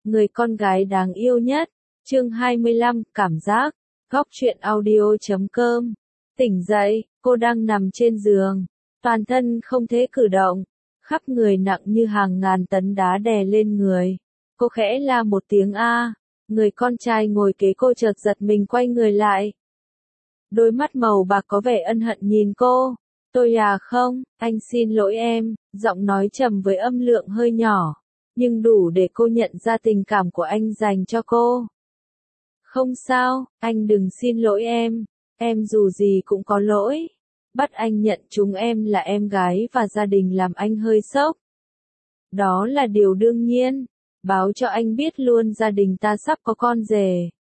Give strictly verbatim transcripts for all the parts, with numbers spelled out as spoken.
người con gái đáng yêu nhất. Chương hai mươi lăm, cảm giác. Góc truyện audio chấm com. Tỉnh dậy, cô đang nằm trên giường, toàn thân không thể cử động, khắp người nặng như hàng ngàn tấn đá đè lên người. Cô khẽ la một tiếng a, người con trai ngồi kế cô chợt giật mình quay người lại. Đôi mắt màu bạc có vẻ ân hận nhìn cô. Tôi à không, anh xin lỗi em, giọng nói trầm với âm lượng hơi nhỏ, nhưng đủ để cô nhận ra tình cảm của anh dành cho cô. Không sao, anh đừng xin lỗi em, em dù gì cũng có lỗi. Bắt anh nhận chúng em là em gái và gia đình làm anh hơi sốc. Đó là điều đương nhiên, báo cho anh biết luôn gia đình ta sắp có con rể.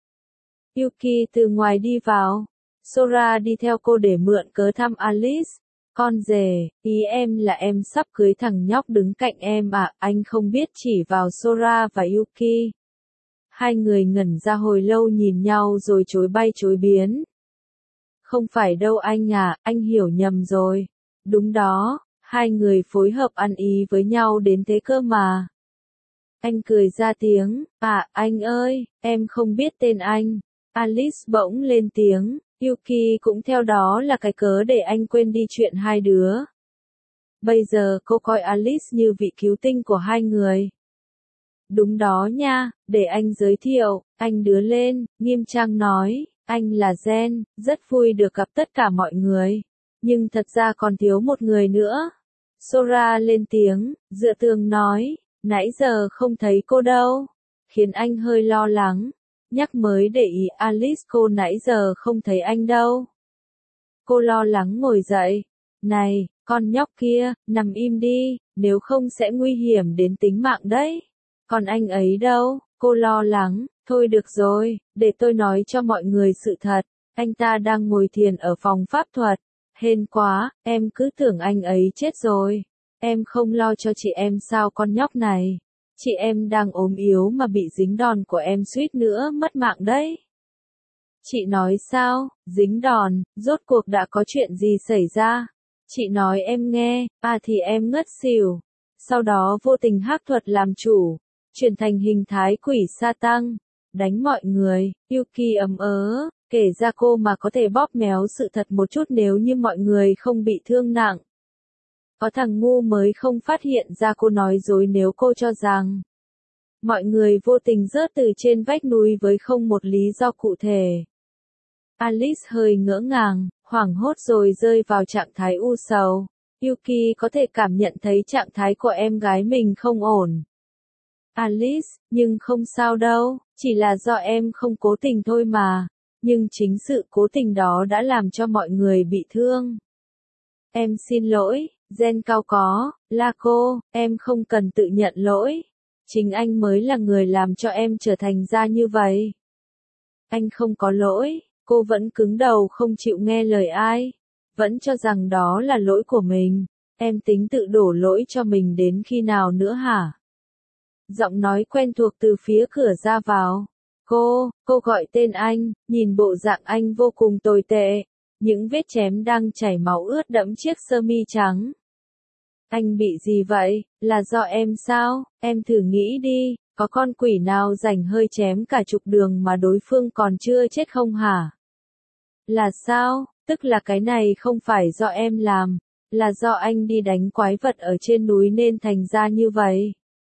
Yuki từ ngoài đi vào, Sora đi theo cô để mượn cớ thăm Alice. Con rể, ý em là em sắp cưới thằng nhóc đứng cạnh em à, anh không biết chỉ vào Sora và Yuki. Hai người ngẩn ra hồi lâu nhìn nhau rồi chối bay chối biến. Không phải đâu anh à, anh hiểu nhầm rồi. Đúng đó, hai người phối hợp ăn ý với nhau đến thế cơ mà. Anh cười ra tiếng, à, anh ơi, em không biết tên anh. Alice bỗng lên tiếng, Yuki cũng theo đó là cái cớ để anh quên đi chuyện hai đứa. Bây giờ cô coi Alice như vị cứu tinh của hai người. Đúng đó nha, để anh giới thiệu, anh đứa lên, nghiêm trang nói, anh là Jen, rất vui được gặp tất cả mọi người. Nhưng thật ra còn thiếu một người nữa. Sora lên tiếng, dựa tường nói, nãy giờ không thấy cô đâu. Khiến anh hơi lo lắng. Nhắc mới để ý Alice, cô nãy giờ không thấy anh đâu. Cô lo lắng ngồi dậy. Này, con nhóc kia, nằm im đi, nếu không sẽ nguy hiểm đến tính mạng đấy. Còn anh ấy đâu? Cô lo lắng. Thôi được rồi, để tôi nói cho mọi người sự thật. Anh ta đang ngồi thiền ở phòng pháp thuật. Hên quá, em cứ tưởng anh ấy chết rồi. Em không lo cho chị em sao con nhóc này. Chị em đang ốm yếu mà bị dính đòn của em suýt nữa mất mạng đấy. Chị nói sao, dính đòn, rốt cuộc đã có chuyện gì xảy ra? Chị nói em nghe, à thì em ngất xỉu. Sau đó vô tình hắc thuật làm chủ, chuyển thành hình thái quỷ sa tăng, đánh mọi người. Yuki ấm ớ, kể ra cô mà có thể bóp méo sự thật một chút nếu như mọi người không bị thương nặng. Có thằng ngu mới không phát hiện ra cô nói dối nếu cô cho rằng mọi người vô tình rớt từ trên vách núi với không một lý do cụ thể. Alice hơi ngỡ ngàng, hoảng hốt rồi rơi vào trạng thái u sầu. Yuki có thể cảm nhận thấy trạng thái của em gái mình không ổn. Alice, nhưng không sao đâu, chỉ là do em không cố tình thôi mà. Nhưng chính sự cố tình đó đã làm cho mọi người bị thương. Em xin lỗi, Jen cao có, là cô, em không cần tự nhận lỗi. Chính anh mới là người làm cho em trở thành ra như vậy. Anh không có lỗi, cô vẫn cứng đầu không chịu nghe lời ai. Vẫn cho rằng đó là lỗi của mình. Em tính tự đổ lỗi cho mình đến khi nào nữa hả? Giọng nói quen thuộc từ phía cửa ra vào. Cô, cô gọi tên anh, nhìn bộ dạng anh vô cùng tồi tệ. Những vết chém đang chảy máu ướt đẫm chiếc sơ mi trắng. Anh bị gì vậy? Là do em sao? Em thử nghĩ đi, có con quỷ nào rảnh hơi chém cả chục đường mà đối phương còn chưa chết không hả? Là sao? Tức là cái này không phải do em làm, là do anh đi đánh quái vật ở trên núi nên thành ra như vậy.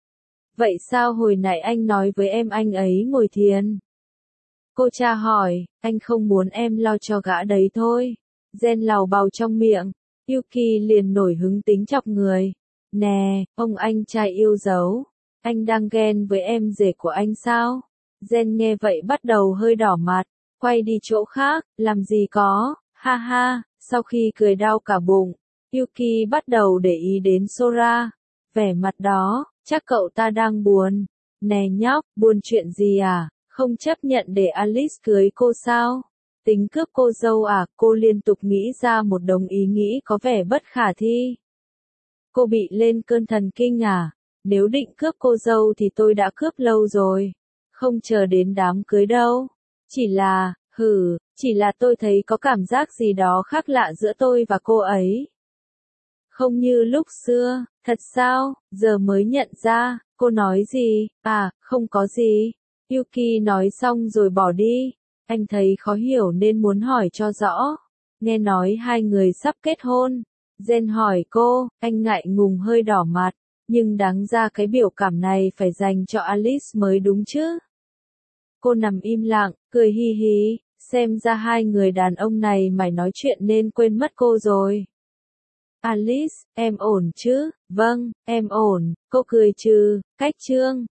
Vậy sao hồi nãy anh nói với em anh ấy ngồi thiền? Cô cha hỏi, anh không muốn em lo cho gã đấy thôi. Jen lào bào trong miệng. Yuki liền nổi hứng tính chọc người. Nè, ông anh trai yêu dấu. Anh đang ghen với em rể của anh sao? Jen nghe vậy bắt đầu hơi đỏ mặt. Quay đi chỗ khác, làm gì có, ha ha. Sau khi cười đau cả bụng, Yuki bắt đầu để ý đến Sora. Vẻ mặt đó, chắc cậu ta đang buồn. Nè nhóc, buồn chuyện gì à? Không chấp nhận để Alice cưới cô sao? Tính cướp cô dâu à? Cô liên tục nghĩ ra một đống ý nghĩ có vẻ bất khả thi. Cô bị lên cơn thần kinh à? Nếu định cướp cô dâu thì tôi đã cướp lâu rồi. Không chờ đến đám cưới đâu. Chỉ là, hừ, chỉ là tôi thấy có cảm giác gì đó khác lạ giữa tôi và cô ấy. Không như lúc xưa, thật sao? Giờ mới nhận ra, Cô nói gì? À, không có gì. Yuki nói xong rồi bỏ đi. Anh thấy khó hiểu nên muốn hỏi cho rõ. Nghe nói hai người sắp kết hôn. Jen hỏi cô, anh ngại ngùng hơi đỏ mặt. Nhưng đáng ra cái biểu cảm này phải dành cho Alice mới đúng chứ. Cô nằm im lặng, cười hi hí. Xem ra hai người đàn ông này mải nói chuyện nên quên mất cô rồi. Alice, em ổn chứ? Vâng, em ổn. Cô cười trừ, cách chương.